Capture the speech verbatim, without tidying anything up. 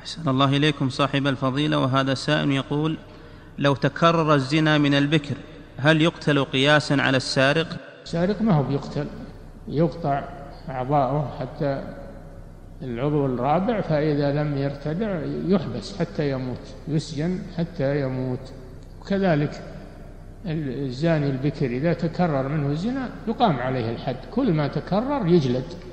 أحسن الله إليكم صاحب الفضيلة. وهذا سائل يقول: لو تكرر الزنا من البكر هل يقتل قياسا على السارق؟ السارق ما هو بيقتل، يقطع أعضاؤه حتى العضو الرابع، فإذا لم يرتدع يحبس حتى يموت، يسجن حتى يموت. وكذلك الزاني البكر إذا تكرر منه الزنا يقام عليه الحد، كل ما تكرر يجلد.